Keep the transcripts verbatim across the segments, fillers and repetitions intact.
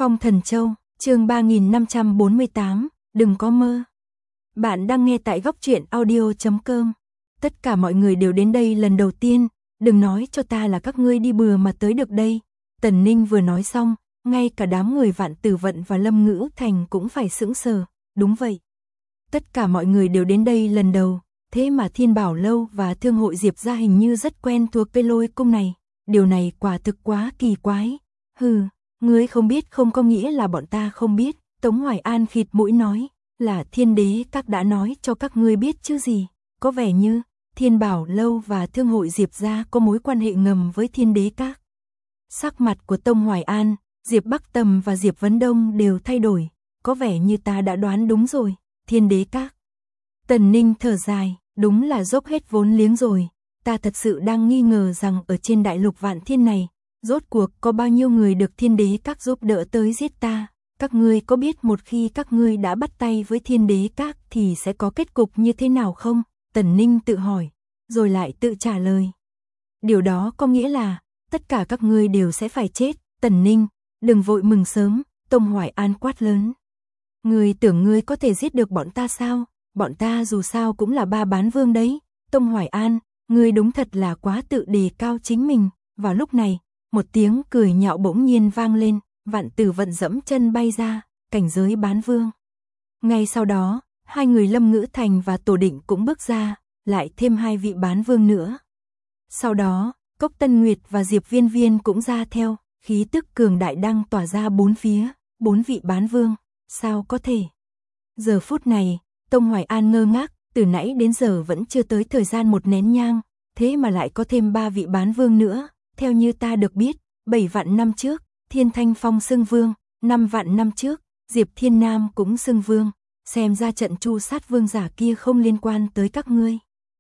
Phong Thần Châu, chương ba nghìn năm trăm bốn mươi tám, đừng có mơ. Bạn đang nghe tại góc truyện audio chấm com. Tất cả mọi người đều đến đây lần đầu tiên, đừng nói cho ta là các ngươi đi bừa mà tới được đây. Tần Ninh vừa nói xong, ngay cả đám người Vạn Tử Vận và Lâm Ngữ Thành cũng phải sững sờ, đúng vậy. Tất cả mọi người đều đến đây lần đầu, thế mà Thiên Bảo Lâu và Thương hội Diệp gia hình như rất quen thuộc cây Lôi cung này, điều này quả thực quá kỳ quái. Hừ, ngươi không biết không có nghĩa là bọn ta không biết, Tống Hoài An khịt mũi nói, là Thiên Đế các đã nói cho các ngươi biết chứ gì, có vẻ như Thiên Bảo Lâu và Thương hội Diệp gia có mối quan hệ ngầm với Thiên Đế các. Sắc mặt của Tông Hoài An, Diệp Bắc Tầm và Diệp Vấn Đông đều thay đổi, có vẻ như ta đã đoán đúng rồi, Thiên Đế các. Tần Ninh thở dài, đúng là dốc hết vốn liếng rồi, ta thật sự đang nghi ngờ rằng ở trên đại lục Vạn Thiên này, rốt cuộc có bao nhiêu người được Thiên Đế các giúp đỡ tới giết ta, các ngươi có biết một khi các ngươi đã bắt tay với Thiên Đế các thì sẽ có kết cục như thế nào không? Tần Ninh tự hỏi, rồi lại tự trả lời. Điều đó có nghĩa là, tất cả các ngươi đều sẽ phải chết. Tần Ninh, đừng vội mừng sớm, Tông Hoài An quát lớn. Ngươi tưởng ngươi có thể giết được bọn ta sao? Bọn ta dù sao cũng là ba bán vương đấy. Tông Hoài An, ngươi đúng thật là quá tự đề cao chính mình. Vào lúc này, một tiếng cười nhạo bỗng nhiên vang lên, Vạn Tử Vận dẫm chân bay ra, cảnh giới bán vương. Ngay sau đó, hai người Lâm Ngữ Thành và Tổ Định cũng bước ra, lại thêm hai vị bán vương nữa. Sau đó, Cốc Tân Nguyệt và Diệp Viên Viên cũng ra theo, khí tức cường đại đang tỏa ra bốn phía, bốn vị bán vương, sao có thể? Giờ phút này, Tông Hoài An ngơ ngác, từ nãy đến giờ vẫn chưa tới thời gian một nén nhang, thế mà lại có thêm ba vị bán vương nữa, theo như ta được biết, bảy vạn năm trước, Thiên Thanh Phong xưng vương, năm vạn năm trước, Diệp Thiên Nam cũng xưng vương, xem ra trận Chu Sát vương giả kia không liên quan tới các ngươi.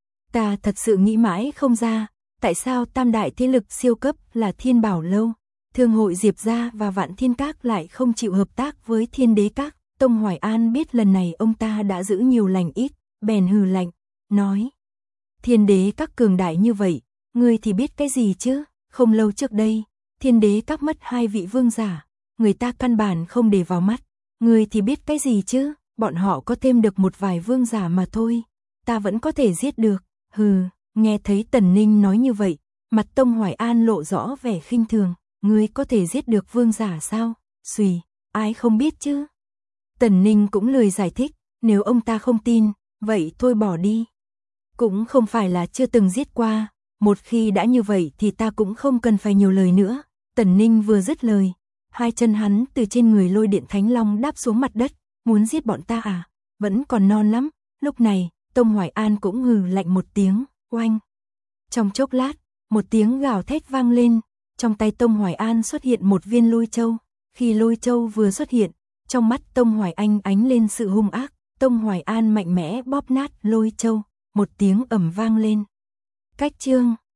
Ta thật sự nghĩ mãi không ra, tại sao tam đại thế lực siêu cấp là Thiên Bảo Lâu, Thương hội Diệp gia và Vạn Thiên Các lại không chịu hợp tác với Thiên Đế Các. Tông Hoài An biết lần này ông ta đã giữ nhiều lành ít, bèn hừ lạnh, nói. Thiên Đế Các cường đại như vậy, ngươi thì biết cái gì chứ? Không lâu trước đây, Thiên Đế Các mất hai vị vương giả, người ta căn bản không để vào mắt, ngươi thì biết cái gì chứ? Bọn họ có thêm được một vài vương giả mà thôi, ta vẫn có thể giết được. Hừ, nghe thấy Tần Ninh nói như vậy, mặt Tông Hoài An lộ rõ vẻ khinh thường, ngươi có thể giết được vương giả sao? Xùy, ai không biết chứ? Tần Ninh cũng lười giải thích, nếu ông ta không tin, vậy thôi bỏ đi. Cũng không phải là chưa từng giết qua, một khi đã như vậy thì ta cũng không cần phải nhiều lời nữa. Tần Ninh vừa dứt lời, hai chân hắn từ trên người Lôi Điện Thánh Long đáp xuống mặt đất, muốn giết bọn ta à? Vẫn còn non lắm. Lúc này, Tông Hoài An cũng hừ lạnh một tiếng, oanh. Trong chốc lát, một tiếng gào thét vang lên, trong tay Tông Hoài An xuất hiện một viên lôi châu. Khi lôi châu vừa xuất hiện, trong mắt Tông Hoài Anh ánh lên sự hung ác, Tông Hoài An mạnh mẽ bóp nát lôi châu, một tiếng ầm vang lên. Cách chương